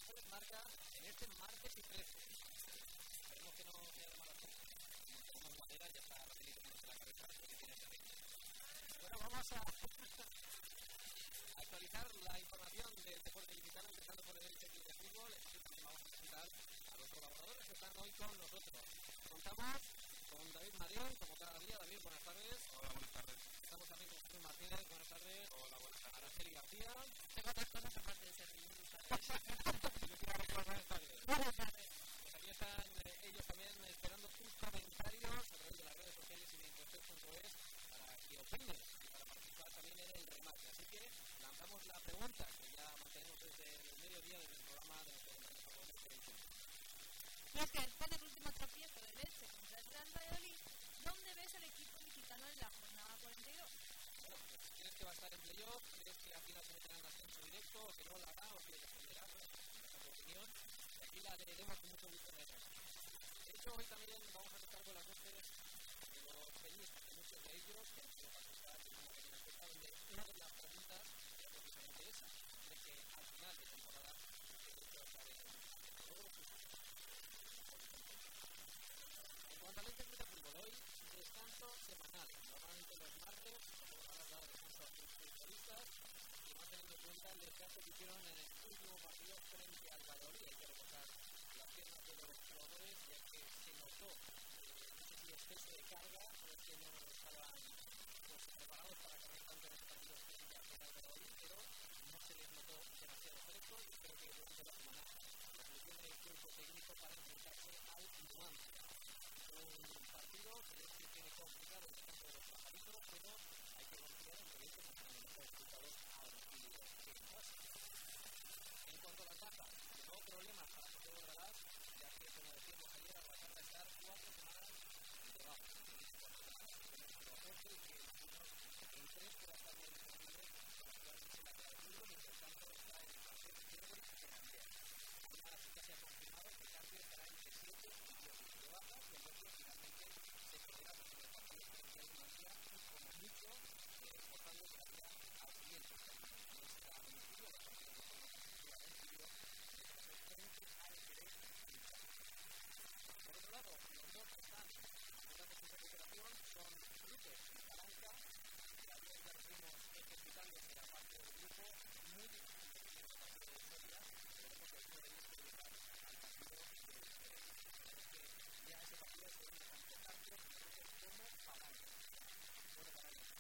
David Marca en este martes y 13. Esperemos que no sea de mala suerte. Tenemos madera, ya está la película en la cabeza, porque tiene que ver. Bueno, vamos a actualizar la información del deporte ilicitano, empezando por el Elche Club de Fútbol. También vamos a presentar a los colaboradores que están hoy con nosotros. Contamos con David Marín, como cada día. David, buenas tardes. Hola, buenas tardes. Estamos también con Jesús Martínez, buenas tardes. Hola, buenas tardes. Araceli García. Tengo otras cosas aparte de ser buenas tardes. Buenas tardes. Buenas tardes. Pues aquí están ellos también esperando sus comentarios a través de las redes sociales y de Internet.es para que opinen y para participar también en el remate. Así que lanzamos la pregunta que ya mantenemos desde el mediodía del programa de nuestros compañeros favoritos de YouTube. Y es que después del último tropiezo del Elche contra el Real Valladolid, ¿dónde ves al equipo ilicitano en la jornada 42? Bueno, pues ¿crees que va a estar en playoff? ¿Crees que al final se meterá en ascenso directo? ¿O que no lo hará? ¿O que defenderá? Bueno, esa es tu opinión. Y aquí la leeremos con mucho gusto en el programa. De hecho, hoy también vamos a contar con las voces de los peñistas, de muchos de ellos que han sido participantes en una pequeña encuesta donde una de las preguntas era precisamente esa, de que al final de temporada el Elche va a estar en todos los sitios. En cuanto al Elche Club de Fútbol, hoy descanso semanal. Normalmente los martes, como van a dar descanso a sus futbolistas, y más teniendo en cuenta el descanso que hicieron en el último partido frente al Valladolid. Hay que recordar las piernas de los jugadores, ya que se notó, no sé si exceso de carga, o es que no estaban preparados para correr tanto en este partido frente al Valladolid, pero no se les notó demasiado fresco y creo que durante la semana la solución del cuerpo técnico para enfrentarse al Numancia. Un partido que les tiene complicado en el campo de los pajaritos, pero hay que confiar en que el Elche será los mejores resultados a domicilio que en casa. En cuanto a las bajas, no problemas para José Borralás, ya que, como decíamos ayer, a pesar de estar 4 semanas de baja. 4 semanas que tiene el aporte y que en 3 pueda estar bien disponible para jugar en la cara del mundo, mientras tanto está en el partido de Gerber y Fernández. Una cita se ha confirmado que Carpio estará entre 7 y 10 días de baja y el otro finalmente se perderá por el partido frente al Numancia y como mucho forzando la vida al siguiente partido. No está a domicilio, el partido de forma positiva a domicilio, frente al Jerez y por otro lado, los dos que están dando su recuperación son Rutes y Palanca, que ayer ya los vimos ejercitándose a parte del grupo, muy difícil de que el partido de Soria, veremos que alguno de ellos puede llegar al partido de Jerez. Ya ese partido se une tanto Carpio como Palanca. Bueno, para ellos,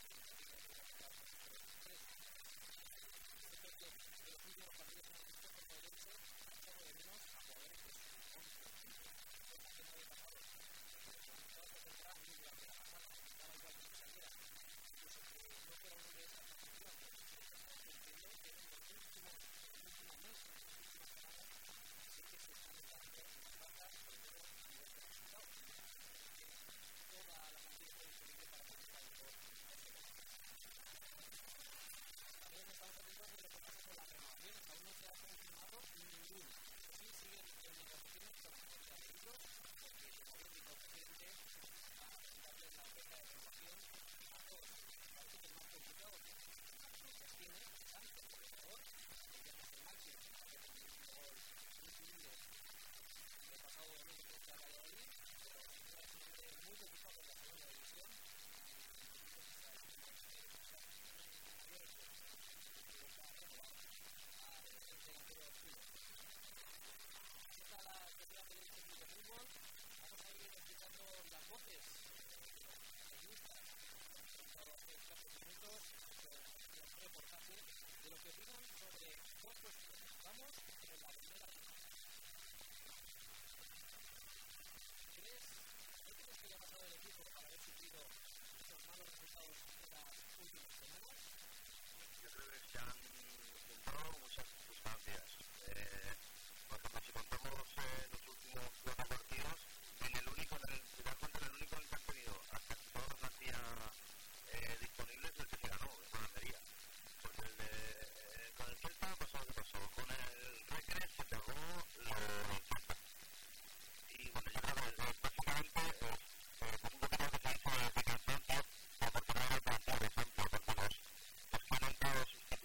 de los últimos partidos en el equipo como el Elche han echado de menos a jugadores que se cosa que no había pasado cuando estaba esta temporada ni durante la pasada, daba igual que se saliera, incluso que no fuera uno de esa posición, pero se entendió que en los últimos meses, en las últimas semanas, sí que se están dando las bajas, sobre todo a nivel de resultados, que toda la plantilla está disponible para participar en todo. También estamos atentos de lo que pasa con las renovaciones, aún no se ha confirmado ninguna. Sí siguen en negociaciones con la Junta de Libros, porque como bien dijo el presidente, va a presentarles la oferta de renovación a todos. Parece que es más complicado que las tiene, tanto por el jugador, que ya no es el máximo, que es el último gol increíble del pasado domingo frente a Valladolid, pero es muy complicado en la segunda división. Está la especial del Elche Club de Fútbol. Vamos a ir escuchando las voces de los periodistas que han presentado hace escasos minutos el reportaje de lo que opinan sobre dos cuestiones. Vamos con la primera. ¿Qué crees que le ha pasado al equipo para haber sufrido esos malos resultados en las últimas semanas? Yo creo que se han juntado muchas circunstancias. Por ejemplo, si contamos los últimos 4 partidos, en el único en el que han tenido hasta todas las plantillas disponibles el que se ganó, es la Almería. Porque con el Celta pasó lo que pasó, con el Recre se pegó lo Celta. Y bueno, yo creo que básicamente es un poquito lo que se hizo de cansancio, porque no era el plantel de Santos, porque los que han entrado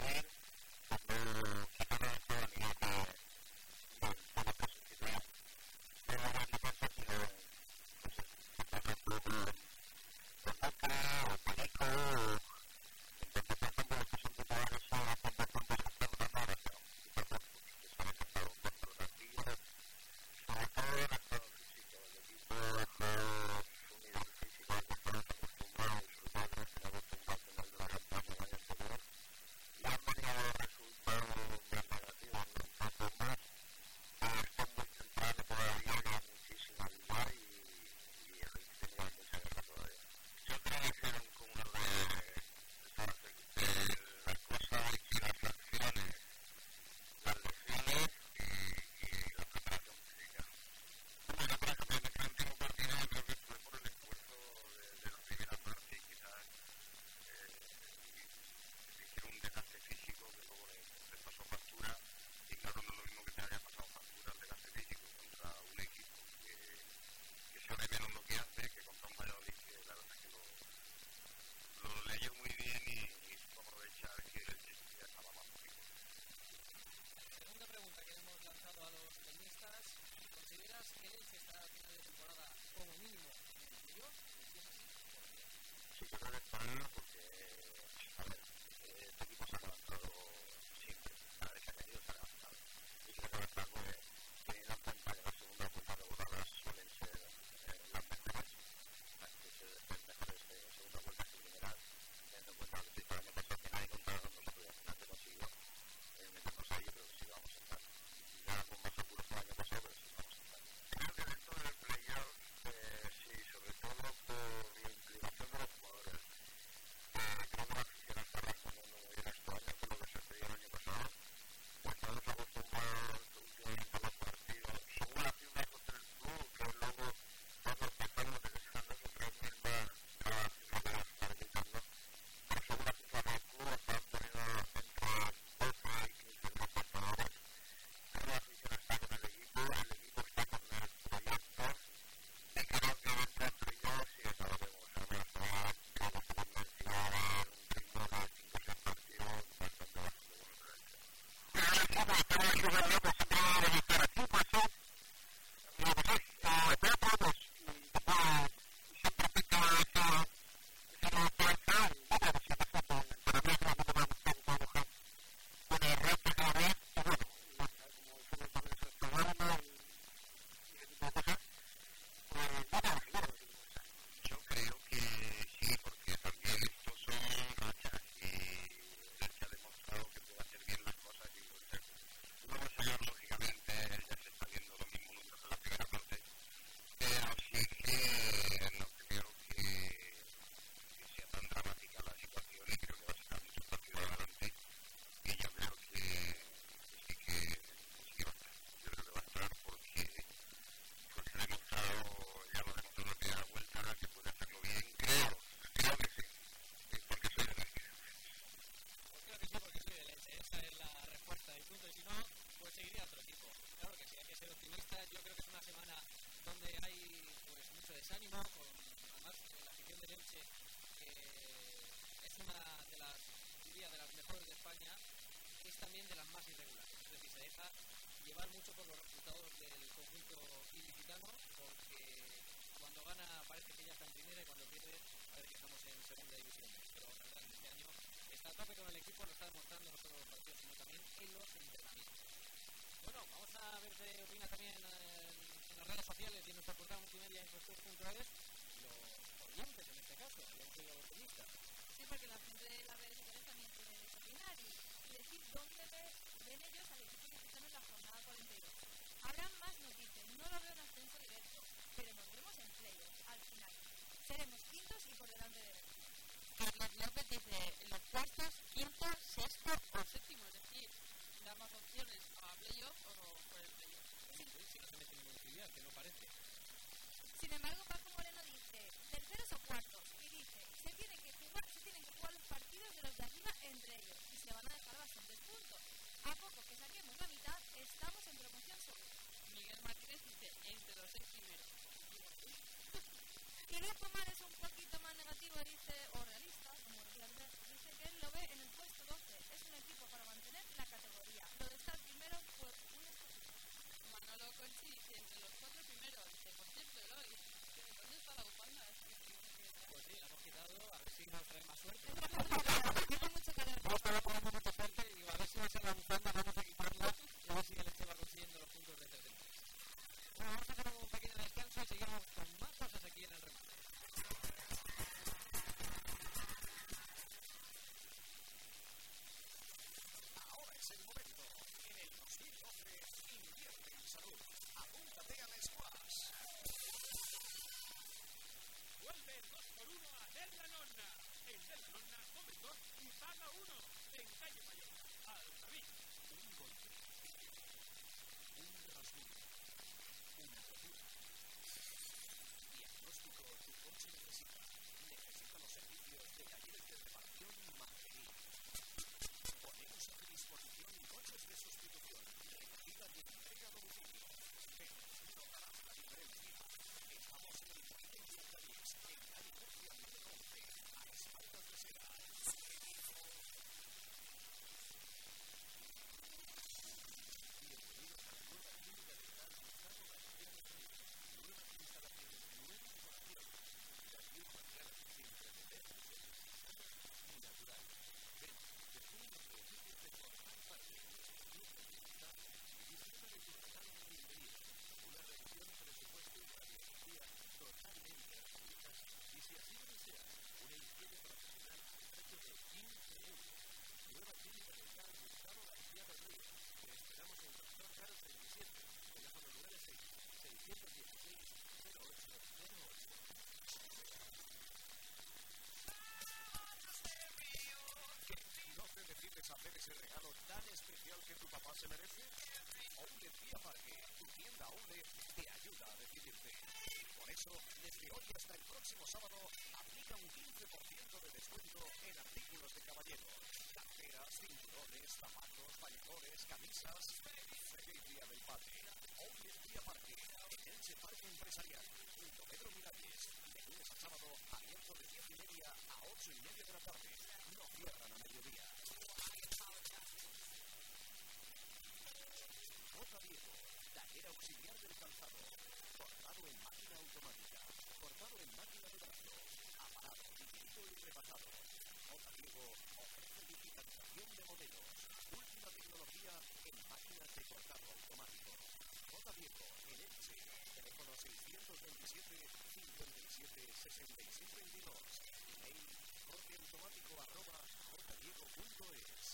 hacer ese regalo tan especial que tu papá se merece? Outlet Vía Parque, tu tienda Outlet, te ayuda a decidirte. Por eso, desde hoy hasta el próximo sábado, aplica un 15% de descuento en artículos de caballero. Carteras, cinturones, zapatos, valledores, camisas. Feliz Día del Padre. Outlet Vía Parque, en Elche Parque Empresarial, junto a Pedro Miralles. De lunes a sábado, abierto de 10:30 a 8:30 de la tarde. No cierran a mediodía. calzado. Cortado en máquina automática. Cortado en máquina de brazo. Aparado, dividido y repasado. J. Diego ofrece digitalización de modelos. Última tecnología en máquinas de cortado automático. J. Diego, en Elche. Teléfono 627 57 66 22. Email corteautomático@jdiego.es.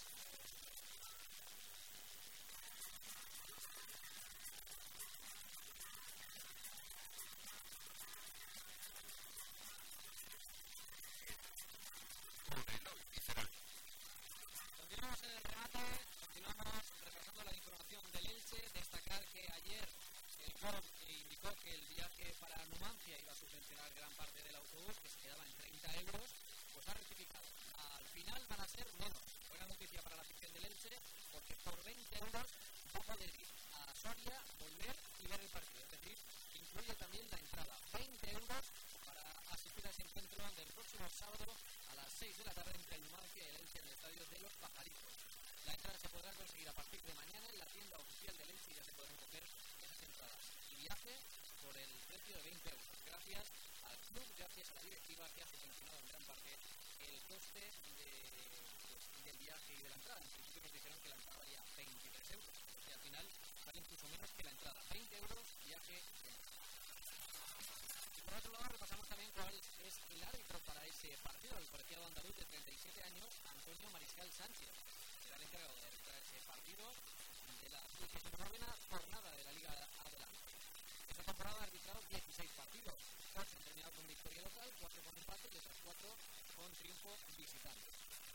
Continuamos en el remate, continuamos repasando la información del Elche. Destacar que ayer el club indicó que el viaje para Numancia iba a subvencionar gran parte del autobús, que se quedaba en 30 euros, pues ha rectificado. Al final van a ser menos. Buena noticia para la afición del Elche, porque por 20 euros va a poder ir a Soria, volver y ver el partido. Es decir, incluye también la entrada. 20 euros para asistir a ese encuentro del próximo sábado a las 6 de la tarde entre el Numancia y el Elche en el estadio de los Pajaritos. La entrada se podrá conseguir a partir de mañana en la tienda oficial del Elche y ya se podrán coger esas entradas. Y viaje por el precio de 20 euros. Gracias al club, gracias a la directiva que ha subvencionado en gran parte el coste del viaje y de la entrada. En principio nos dijeron que la entrada valía 23 euros, que al final vale incluso menos que la entrada. 20 euros, viaje y entrada. Y por otro lado repasamos también cuál es el árbitro para ese partido. El colegiado andaluz de 37 años, Antonio Mariscal Sánchez, será el encargado de arbitrar ese partido de la 19ª jornada de la Liga Adelante. Esta temporada ha arbitrado 16 partidos, 8 han terminado con victoria local, 4 con empate y otros 4 con triunfo visitante.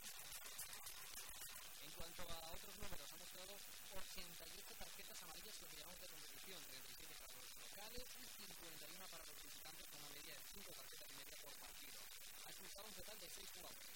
En cuanto a otros números, ha mostrado 88 tarjetas amarillas que llevamos de competición, 37 para los locales y 51 para los visitantes, con una media de 5 tarjetas y media por partido. Ha expulsado un total de 6 jugadores,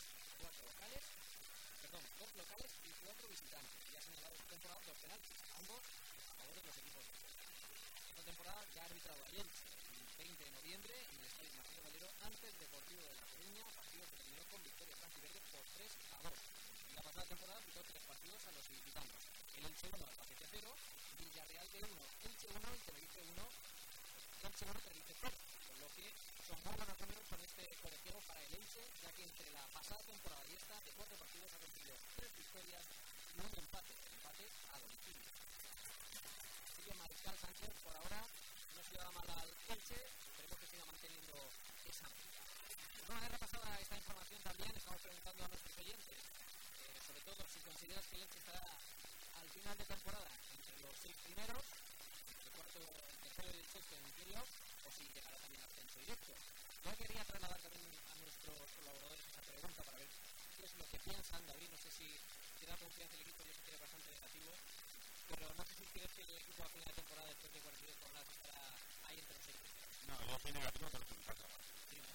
2 locales y 4 visitantes, y ha señalado esta temporada 2 penaltis, ambos a favor de los equipos de esta temporada. Ya ha arbitrado a Elche el 20 de noviembre en el estadio Marcelo Valero ante el Deportivo de La Coruña, partido que terminó con victoria franjiverde por 3-2. La pasada temporada arbitró 3 partidos a los visitantes: el Elche 1, Albacete 0, Villarreal de 1, Elche 1 y Tenerife 1, Elche 1, Tenerife 0, por lo que son muy buenos números con este colegiado para el Elche, ya que entre la pasada temporada y esta, de 4 partidos ha conseguido 3 victorias y un empate a domicilio. Así que Mariscal Sánchez por ahora no se lleva mal al Elche, esperemos que siga manteniendo esa medida. Pues una vez repasada esta información también estamos preguntando a nuestros oyentes, sobre todo si consideras que el Elche estará al final de temporada entre los 6 primeros, el tercero y el sexto en inferior, o si llegará también al ascenso directo. Yo quería trasladar también a nuestros colaboradores esa pregunta para ver qué es lo que piensan. David, no sé si te da confianza el equipo, yo sé que es bastante negativo, pero no sé si crees que el equipo a final de temporada después de 42 jornadas estará ahí entre los 6 primeros. No, yo soy negativo, pero que me pasa. Sí, ¿no?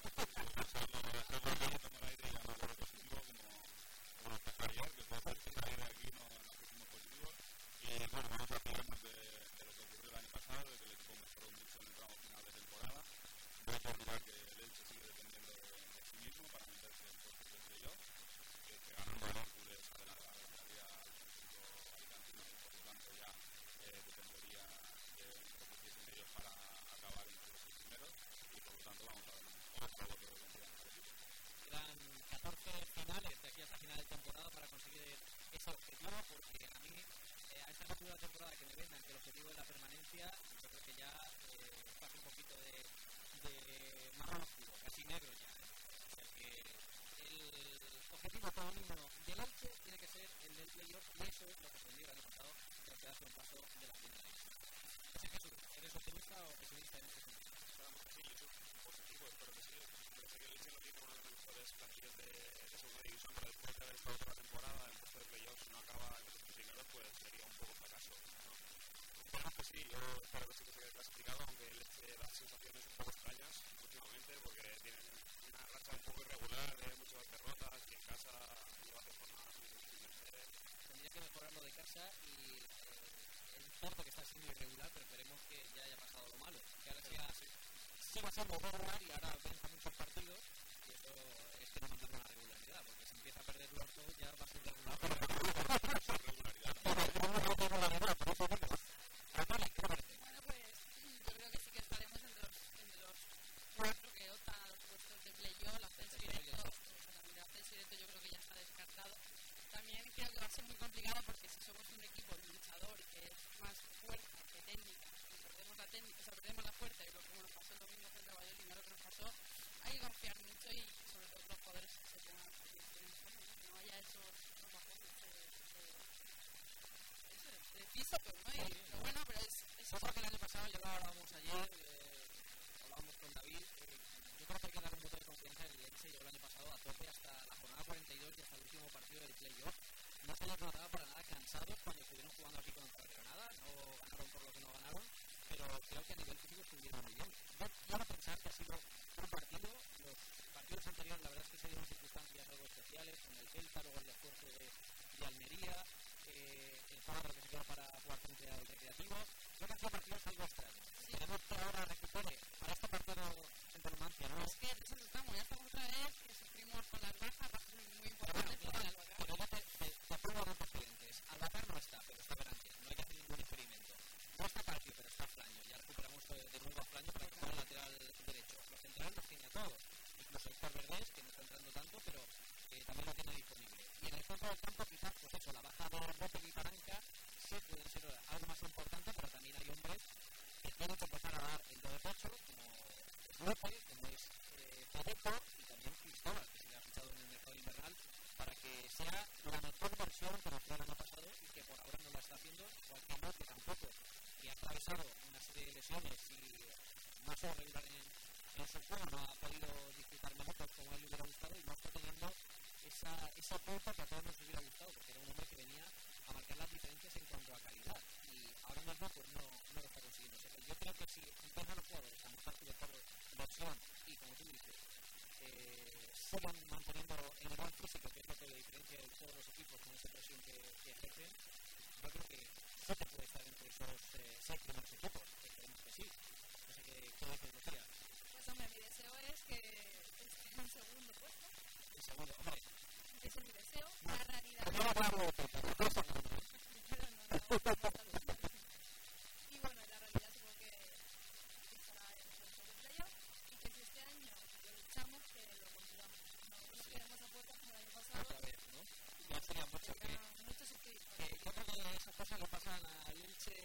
Tomar aire y llamar algo positivo como lo que está ayer, que puede ser que aire aquí no en los últimos positivos. Y bueno, vamos a fijarnos de lo que ocurrió el año pasado, de que el equipo mejoró mucho en el tramo final de temporada. No hay que olvidar que el Elche sigue dependiendo de sí mismo para meterse en puestos de playoff, que ganando el Hércules adelantaría al equipo alicantino y por lo tanto ya dependería de lo que hiciesen ellos para acabar entre los 6 primeros, y por lo tanto vamos a ver otro voto de confianza al equipo. Quedan 14 finales de aquí hasta final de temporada para conseguir ese objetivo, porque a mí a esta altura de la temporada que me vendan que el objetivo es la permanencia, yo creo que ya pasa un poquito de marrón oscuro, casi negro ya. O sea que el objetivo como mínimo del Elche tiene que ser el del playoff, y eso es lo que se dio el año pasado, pero quedarse un paso de la primera división. Así que ¿eres optimista o pesimista en este sentido? Sí, yo soy positivo, espero que sí. Pero sé que el Elche no tiene una de las mejores plantillas de segunda división, pero después de haber estado toda la temporada en puesto de playoffs, si no acaba en los primeros, pues sería un poco fracaso, ¿no? Esperemos que sí, yo espero que sí que se quede clasificado, aunque el Elche da sensaciones un poco extrañas últimamente, porque tiene una racha un poco irregular, de muchas derrotas, y en casa lleva 2 jornadas muy difíciles. Tendría que mejorar lo de casa y el Porto, que está siendo irregular, pero esperemos que ya haya pasado lo malo, que ahora siga siendo regular y ahora venza muchos partidos, y eso es que no mantiene una regularidad, porque si empieza a perder los dos ya va a ser regular, pero regularidad. Bueno, pues ser muy complicado porque si somos un equipo luchador que es más fuerza que técnica y perdemos la técnica, o sea, perdemos la fuerza y lo como nos pasó el domingo frente a Valladolid y no lo que nos pasó, hay que confiar mucho y sobre todo los jugadores se pongan que no haya esos bajones de físico, ¿no? Pero bueno, pero es algo que el año pasado ya lo hablábamos ayer, hablábamos con David, yo creo que hay que dar un voto de confianza en el Elche. Llegó el año pasado a tope hasta la jornada 42 y hasta el último partido del playoff. No se les notaba para nada cansados cuando estuvieron jugando aquí contra el Granada, no ganaron por lo que no ganaron, pero creo que a nivel físico estuvieron muy bien. Yo quiero pensar que ha sido un partido, los partidos anteriores la verdad es que se dieron circunstancias algo especiales, con el Celta, luego el esfuerzo de Almería, el sábado que se quedó para jugar frente al Recreativo. Creo que han sido partidos algo extraños. Sí. Tenemos que ahora recupere para este partido en Numancia, ¿no? Es que de eso estamos, ya estamos otra vez que sufrimos con las bajas muy importantes. Pero yo te pongo dos antecedentes. Albacar no está, pero está Beranque. No hay que hacer ningún experimento. No está Patio, pero está Flaño. Ya recuperamos de nuevo a Flaño para que sea el lateral derecho. Los centrales los tiene a todos. Incluso Héctor Verdés, que no está entrando tanto, pero también lo tiene disponible. Y en el centro del campo quizás, pues eso, la baja de Bote y Paranca sí puede ser algo más importante, pero también hay hombres que tienen que empezar a dar el do de pecho, como López, como es Federico y también Cristóbal, que se le ha fichado en el mercado invernal, para que sea la mejor versión que nos fue el año pasado y que por ahora no la está haciendo, igual que no, que tampoco, que ha atravesado una serie de lesiones y no ha sido regular en su juego, no ha podido disfrutar minutos como a él le hubiera gustado y no está teniendo esa punta que a todos nos hubiera gustado, porque era un hombre que venía a marcar las diferencias en cuanto a calidad y ahora mismo pues no lo está consiguiendo. O sea, yo creo que si empiezan los jugadores a mostrar su mejor versión y como tú dices sigan manteniendo el nivel físico, que es lo que le diferencia de todos los equipos con esa presión que ejercen, yo creo que sí te puede estar entre esos 6 primeros equipos, que esperemos que sí. No sé qué dices, Lucía. Pues hombre, mi deseo es que esté en segundo puesto. En segundo, hombre. Ese es mi deseo. La realidad. Pero no hablamos de todo, pero no segundo. Y bueno, la realidad supongo que estará en el segundo playoff y que si este año lo luchamos, que lo consigamos. No nos quedemos a puertas como el año pasado. Otra vez, ¿no? Ya sería mucho yo creo que esas cosas le pasan al Elche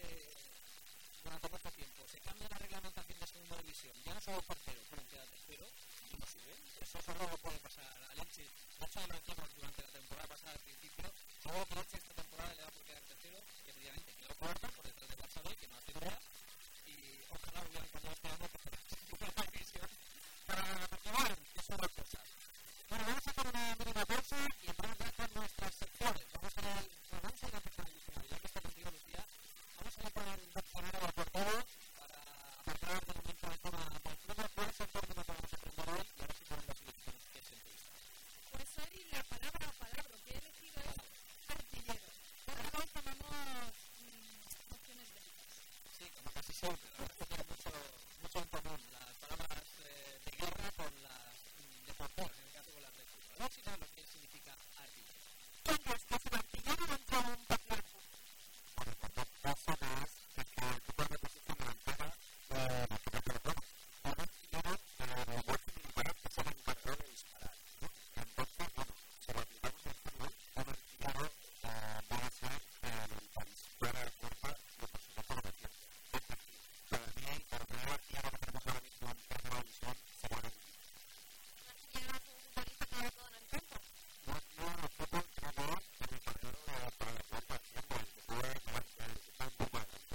durante mucho tiempo. Se cambia la reglamentación de segunda división. Ya no somos portero, pero queda tercero y no sirve. Eso solo lo puede pasar al Elche. De hecho, lo decíamos durante la temporada pasada al principio. Luego que Elche esta temporada le da por quedar tercero, que efectivamente quedó cuarto por detrás de Barça B, que no hace nada. Y ojalá hubieran cambiado este año por la división para continuar, que son dos cosas. Bueno, vamos a hacer una mínima pausa y entramos ya con nuestras secciones. Vamos a ir a empezar el diccionario. Ya que está contigo, Lucía, vamos a ir con el diccionario de portero para apartar de momento el tema del club. ¿Cuál es el término que vamos a aprender hoy? Y ahora sí ponemos las ilustraciones que es entrevista. Pues hoy la palabra que he elegido es artillero. Pero hoy tomamos opciones bélicas. Sí, como casi siempre. La verdad es que tiene mucho en común las palabras de guerra con las de portero, en el caso con las de fútbol. No, sino lo que significa artillero. Entonces, ¿qué es un artillero dentro de un partido? Bueno, cuando pasa más es que tú cuando posición delantera la que te perdona. Un artillero lo vuelve a disparar, que es el encargado de disparar, ¿no? Entonces, bueno, si lo aplicamos al fútbol, un artillero va a ser el para disparar a la puerta y por supuesto lo defiende. Es decir, para mí, el primer artillero que tenemos ahora mismo en tercera división sería el artillero. Un artillero es un futbolista que lleva todo en el campo. No, el fútbol tiene el encargado para la puerta siempre, el que puede estar un poco adelante.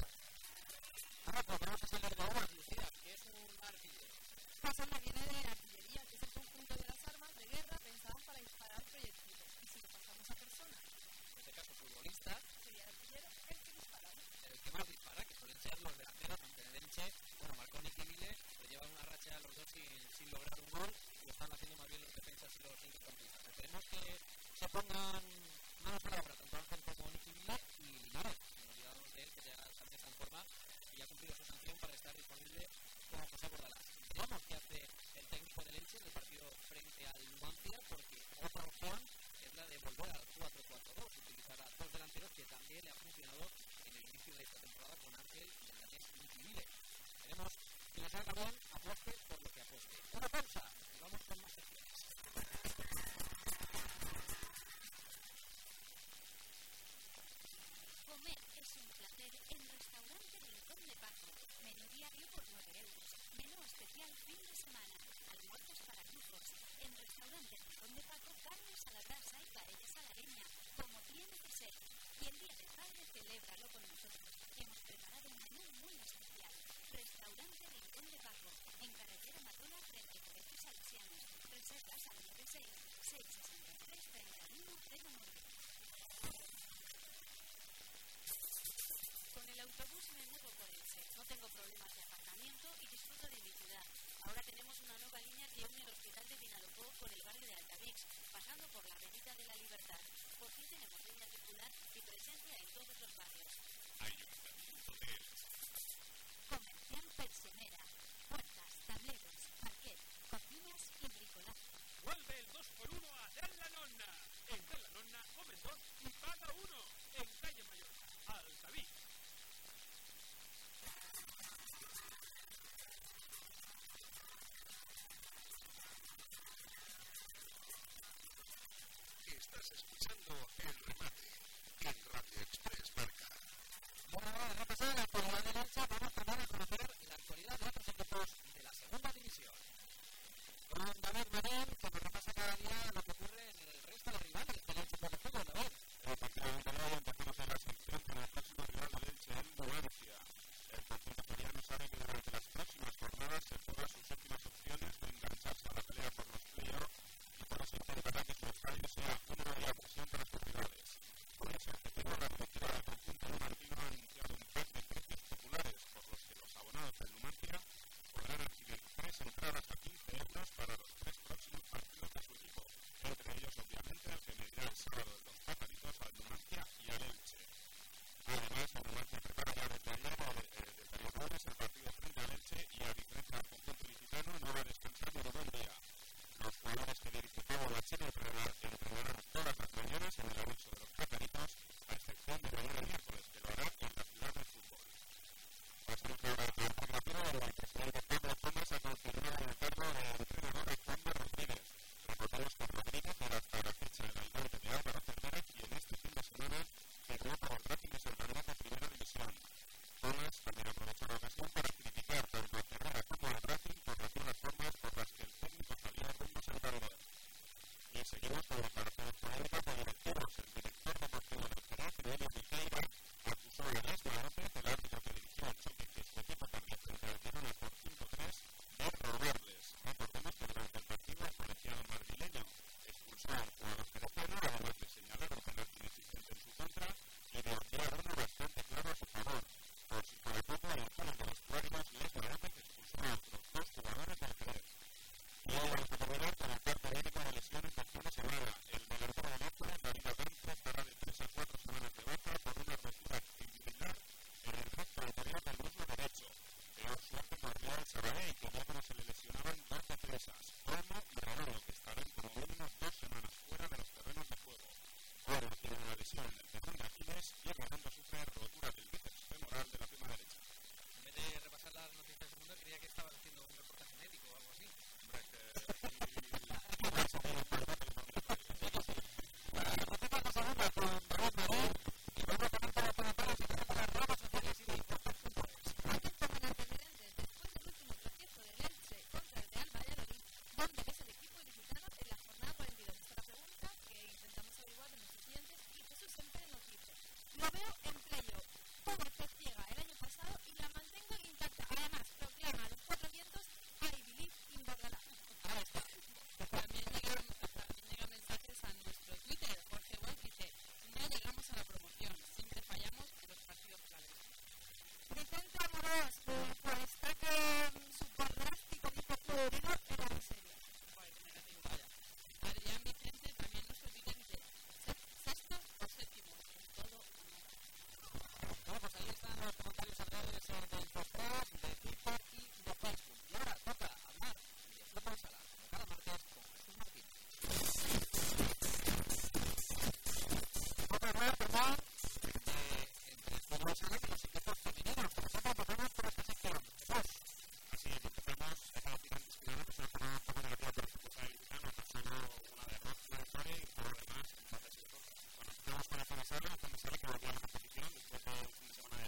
Ahora, pues vamos a salir de ahora, Lucía, que es un artillero. Pues hombre, viene de artillería, que es el conjunto de las armas de guerra pensadas para disparar proyectiles. Y si lo pasamos a personas, En este caso, futbolista, sería el artillero el que dispara. el que más dispara, que suelen ser los delanteros, aunque en el Elche, bueno, Marcón y Kivile, le llevan una racha a los dos sin lograr un gol, y lo están haciendo más bien los defensas y los centrocampistas. Esperemos que se pongan manos a la obra, tanto Ángel como Nicky Vila y Linares. No olvidamos de él, que ya también está en forma y ha cumplido su sanción para estar disponible como José Bordalás. Veamos qué hace el técnico del Elche en el partido frente al Numancia, porque otra opción es la de volver al 4-4-2, utilizar a dos delanteros que también le ha funcionado en el inicio de esta temporada con Ángel y el danés Nicky Vila. Veremos si nos salga bien, apueste por lo que apueste. Una pausa y vamos con más secciones. placer en Restaurante Rincón de Paco. Menú diario por 9 euros. Menú especial fin de semana. Almuerzos para grupos. En Restaurante Rincón de Paco, carnes a la brasa y paellas a la leña, como tiene que ser. Y el Día del Padre, celébralo con nosotros. Hemos preparado un menú muy especial. Restaurante Rincón de Paco, en carretera Matola, frente a Colegios Salesianos. Reservas al 96 663 3109. Con el autobús me muevo por Elche. No tengo problemas de aparcamiento y disfruto de mi ciudad. Ahora tenemos una nueva línea que une el hospital de Vinalopó con el barrio de Altavix, pasando por la Avenida de la Libertad. Por fin tenemos línea circular y presencia en todos los barrios. Ayuntamiento de Elche. Comercial Persianera. Puertas, tableros, parquet, cocinas y bricolaje. Vuelve el 2x1 a Della Nonna. En Della Nonna comes 2 y paga 1. En calle Mallorca, Altavix. Estás escuchando El Remate en Radio Express Marca. Bueno, ahora de repasar la actualidad de Elche, vamos también a conocer la actualidad de otros equipos de la segunda división. Con David Marín, que nos repasa cada día lo que ocurre en el resto de rivales del Elche Club de Fútbol, David. Efectivamente, hoy empezamos en la sección con el próximo rival del Elche en Numancia. El conjunto feriano sabe que durante las próximas jornadas se juega sus últimas opciones de engancharse a la pelea por los playoffs y por eso intentará que su estadio sea una nueva presión para sus rivales. Con ese objetivo, la directiva del conjunto numantino ha anunciado un pack de precios populares por los que los abonados del Numancia podrán adquirir 3 entradas a 15 euros para los 3 próximos partidos de su equipo, entre ellos obviamente el que medirá el sábado de los Pajaritos al Numancia y al Elche. Además, el Numancia prepara ya desde ayer lunes el partido frente al Elche y a diferencia del conjunto ilicitano no va a descansar ni un buen día. Los jugadores que dirige Pablo Lachero entrenarán todas las mañanas en el anexo de los Pajaritos, a excepción de mañana miércoles, que lo hará en la ciudad del fútbol. Pasamos ahora a la información en la que el presidente Pablo Thomas ha confirmado el cargo de entrenador de Juanma Rodríguez. Recordemos que Rodríguez era hasta la fecha el ayudante de Álvaro Cervera y en este fin de semana firmó por el Racing de Santander de Primera División. Thomas también aprovechó la ocasión para criticar tanto a Cervera como al Racing por las malas formas por las que el técnico salió rumbo a Santander. Y seguimos con declaraciones polémicas de directivos. El director deportivo del Jerez, Emilio Piqueira, acusó a Lesma López, el árbitro que dirigió el choque que su equipo perdió frente al Girona por 5-3, de robarles. Recordemos que durante el partido el colegiado madrileño expulsó a un jugador jerezano, además de señalar un penalti inexistente en su contra y de enviar uno bastante claro a su favor. Por si fuera poco, en el juego de los cuadros, Lesma López expulsó a otros 2 jugadores del Jerez. Y ahora vamos a terminar con el parte médico de lesiones del fin de semana. El delantero de Nápoles, David Adentro, estará de 3 a 4 semanas de baja por una rotura fibrilar en el recto anterior del muslo derecho. Peor suerte corrió el Sabadell, que ya no se le lesionaban 2 defensas, Olmo y Ronaldo, que estarán como mínimo 2 semanas fuera de los terrenos de juego. Olmo tiene una lesión en el tendón de Aquiles y Ronaldo sufre rotura del bíceps femoral de la pierna derecha. En vez de repasar las noticias del mundo, creía que estabas haciendo un reportaje médico o algo así. Hombre, Después del último tropieza del Elche contra el Real Valladolid, ¿dónde ves el equipo ilicitano en la jornada 42? Esta es la pregunta que intentamos averiguar de nuestros clientes y Jesús siempre nos dice: lo veo en playoff. Público ciega el año pasado y la mantengo intacta. Además, proclama a los 4 vientos: I believe in Bordalás. Ahí está. También llegan mensajes a nuestro Twitter. Jorge White dice: no llegamos a la promoción, siempre fallamos en los partidos claves. Vicente Amorós, pues está que su pronóstico dice Florida era en serio. Joder, qué negativo, vaya. Adrián Vicente, también nuestro Twitter, dice: sexto o séptimo, en todo o nada. Bueno, pues ahí están los comentarios al lado de ese del Instagram, de Twitter y de Facebook. Y ahora toca hablar de fútbol sala, como cada martes, con Jesús Martín. Toca hablar, perdón, entre el fútbol sala y los equipos femeninos. Por ejemplo, empezamos por esta sección. Jesús. así es, empezamos, hay que decir antes que nada que es una jornada un poco negativa para el fútbol sala ilicitano, tan solo una victoria y todo lo demás empates y derrotas. Bueno, empezamos con el Fuensala que volvió a la competición después de un fin de semana de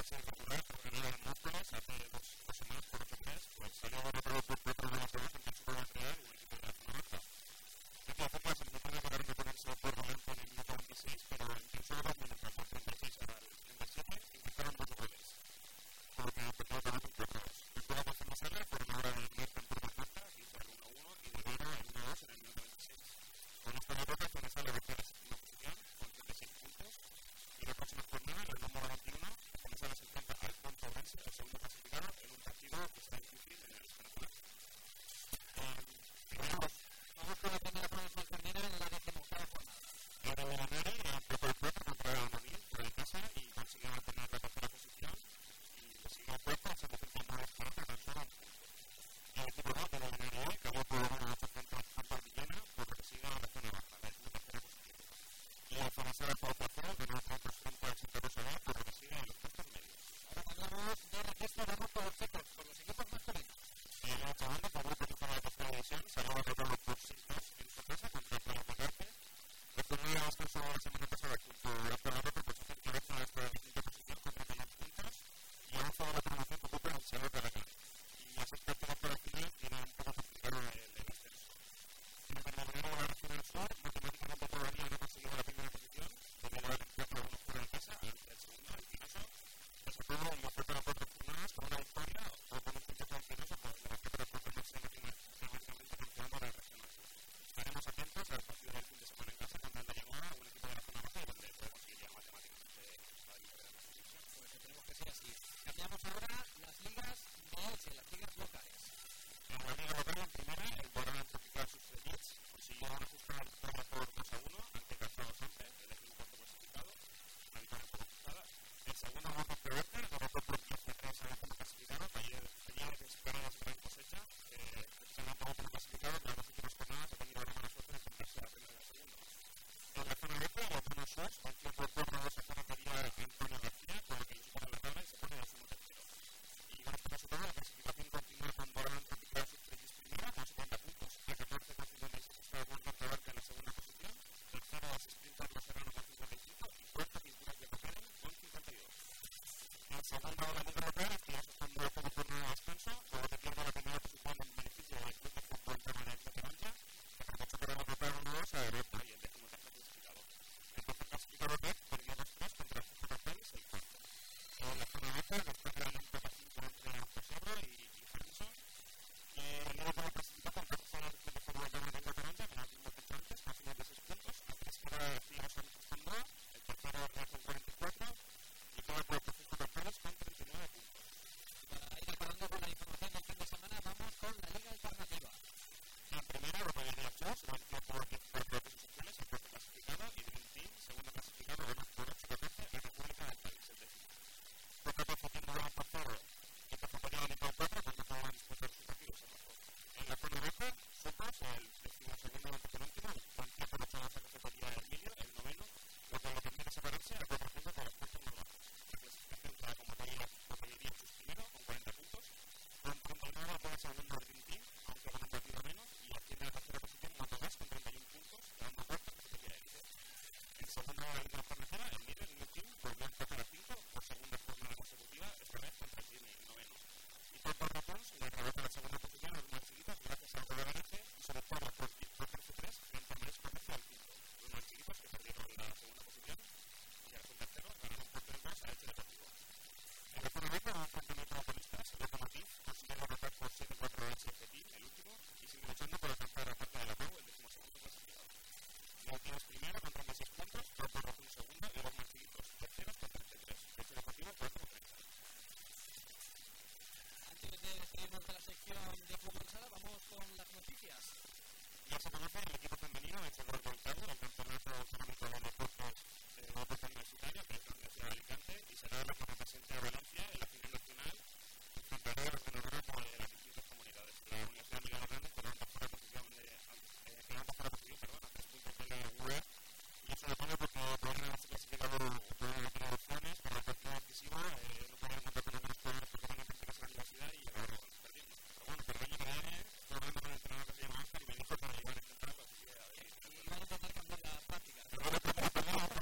Vamos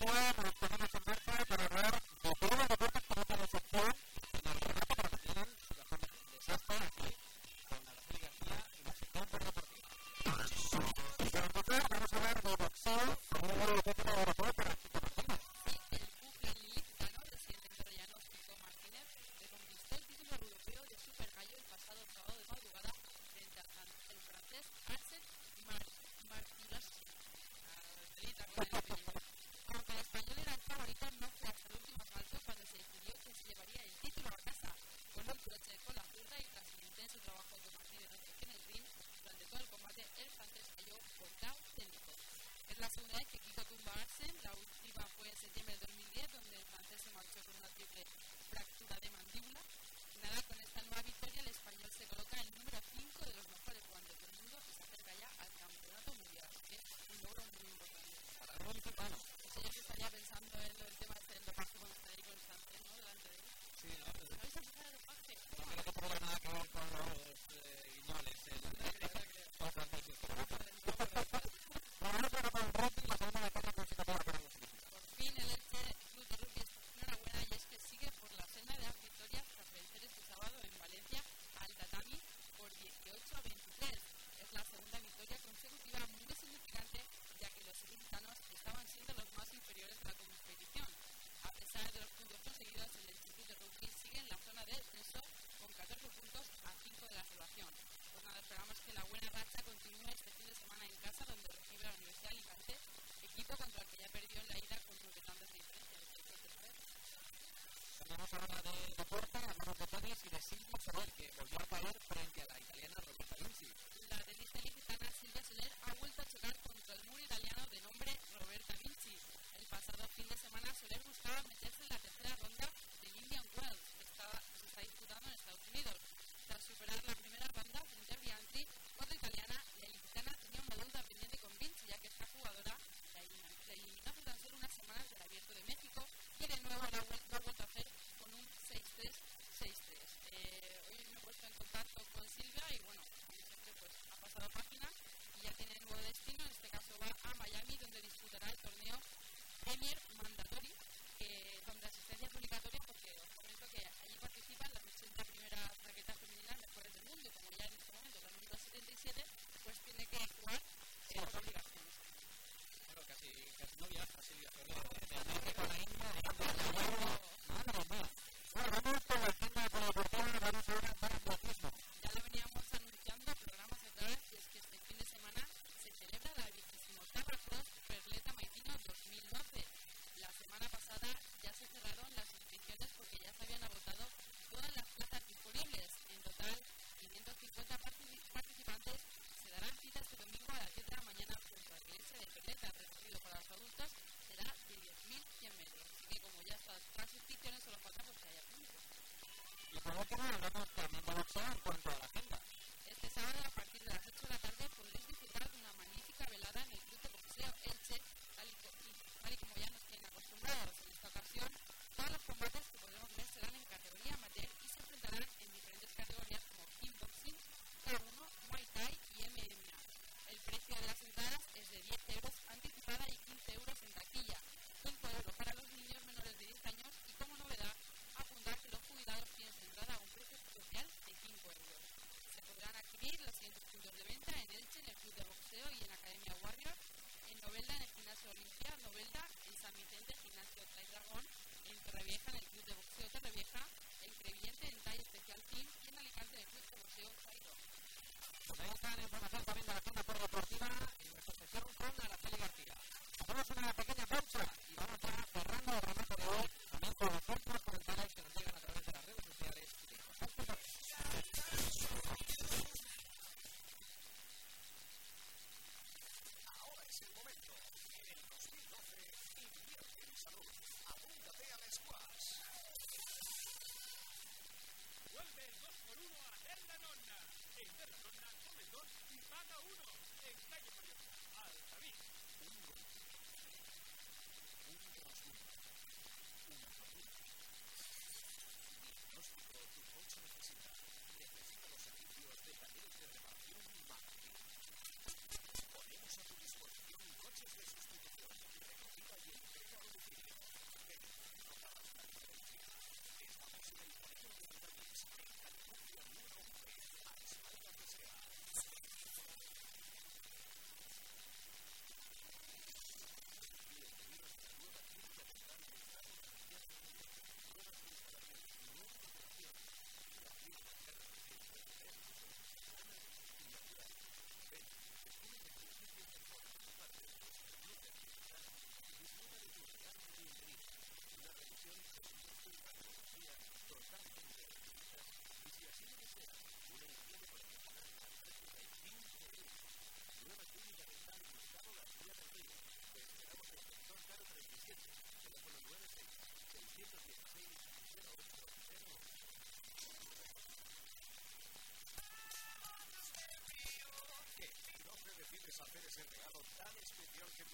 Ponemos a tu disposición coches de sustitución, recogida y entrega a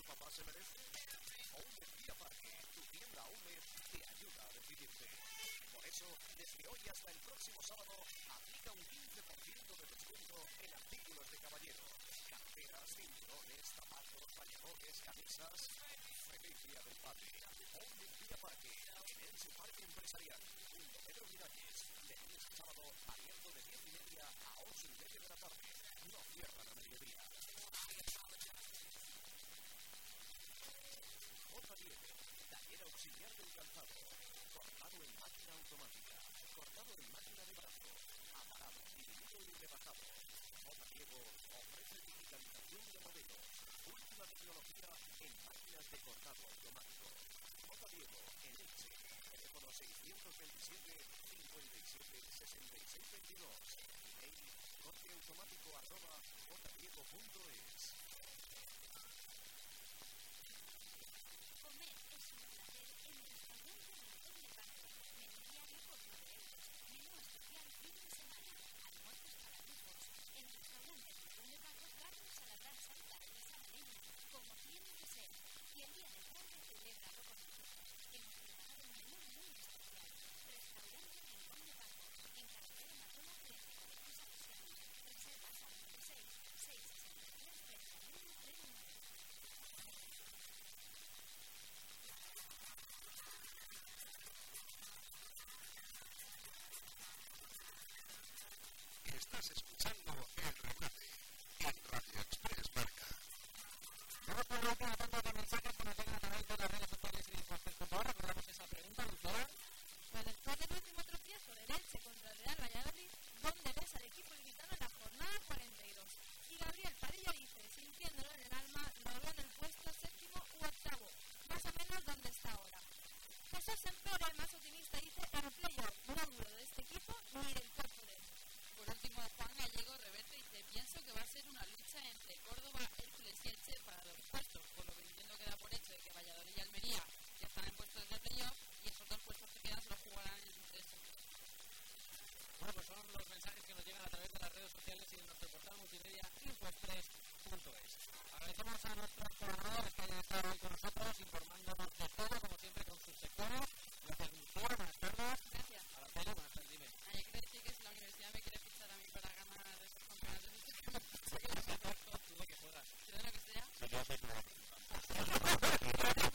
papá se merece? Outlet Vía Parque, tu tienda Outlet, te ayuda a decidirte. Por eso, desde hoy hasta el próximo sábado, aplica un 15% de descuento en artículos de caballero. Carteras, cinturones, zapatos, bañadores, camisas. ¡Feliz Día del Padre! Outlet Vía Parque, en el su parque empresarial, junto a Pedro Miralles, de lunes a sábado, abierto de 10:30 a 11:30 de la tarde. No cierran a mediodía. J10, taller auxiliar del calzado, cortado en máquina automática, cortado en máquina de brazo, aparado, dividido y rebajado. J. Diego ofrece digitalización de modelos, última tecnología en máquinas de cortado automático. J. Diego, en Elche, teléfono 627 57 66 22, email corteautomático@jdiego.es. Comer es un placer en el restaurante Rincón de Paco. Menú diario por 9 euros. Menú especial fin de semana. Almuerzos para grupos. En el restaurante Rincón de Paco, carnes a la brasa y paellas a la leña, como tiene que ser. Y el Día del Padre, celébralo con nosotros. Hemos preparado un menú muy especial. Restaurante Rincón de Paco. En carretera Matona 13, Colegio Salesiano. Reservas al 96 663 31 39. Estás escuchando El Remate en Radio Express Marca. Vamos con la última tanda de mensajes que nos llegan a través de las redes sociales y de Infoaspes.org. Recordamos esa pregunta, Lucía. Pues después del último tropiezo del Elche contra el Real Valladolid, ¿dónde ves al equipo ilicitano en la jornada 42? Y Gabriel Padilla dice, sintiéndolo en el alma, lo veo en el puesto séptimo u octavo, más o menos donde está ahora. Jesús Sempere, el más optimista, dice, el playoff, no duro de este equipo ni del cuerpo de él. Por último, Juan Gallego Reverte dice, pienso que va a ser una lucha entre Córdoba, Hércules y Elche para los puestos, por lo que entiendo que da por hecho de que Valladolid y Almería ya están en puestos de playoff y esos dos puestos que quedan se los jugarán entre estos. Bueno, pues son los mensajes que nos llegan a través de las redes sociales y de nuestro portal multimedia infoexpress.es. Agradecemos a nuestros colaboradores que hayan estado hoy con nosotros informándonos de todo, como siempre, con sus sectores. Gracias, Lucía. Buenas tardes. Gracias. Araceli, buenas tardes. Dime. Yo quiero decir que si la universidad me quiere fichar a mí para ganar estos campeonatos, Sé que lo sé, tú de que juegas. creo lo que sea. Yo soy tu representante.